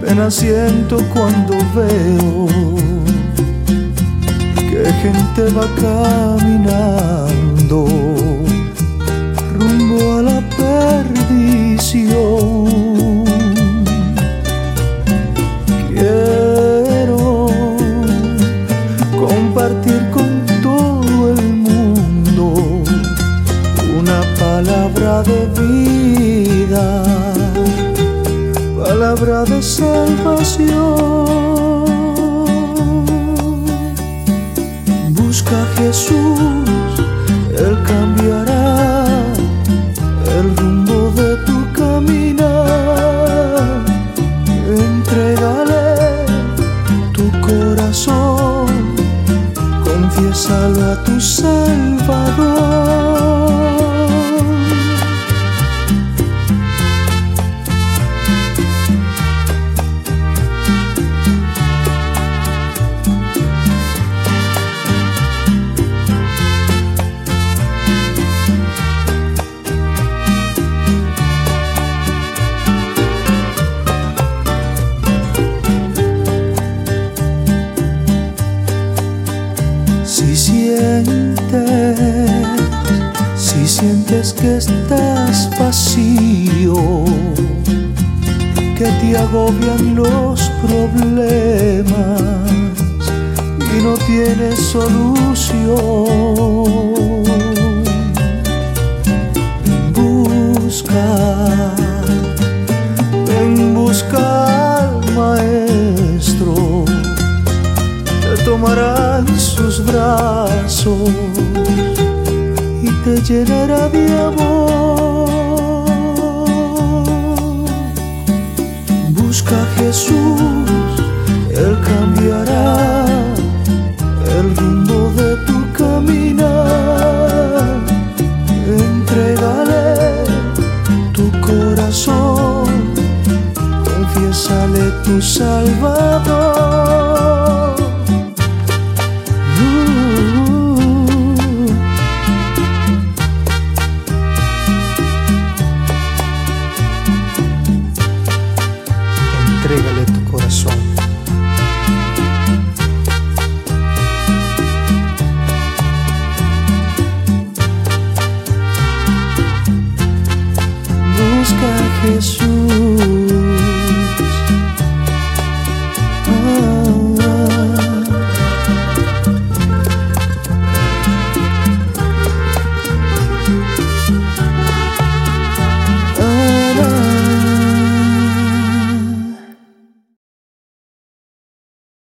pena siento cuando veo que gente va caminando rumbo a la perdición. Quiero compartir con todo el mundo una palabra de vida, palabra de salvación. Busca a Jesús, Él cambiará el rumbo de tu caminar. Entrégale tu corazón, confiésalo a tu Salvador. Si sientes que estás vacío, que te agobian los problemas y no tienes solución, ven busca al Maestro, te tomará en sus brazos y te llenará de amor. Busca a Jesús, Él cambiará el rumbo de tu caminar. Entrégale tu corazón, confiésale tu Salvador.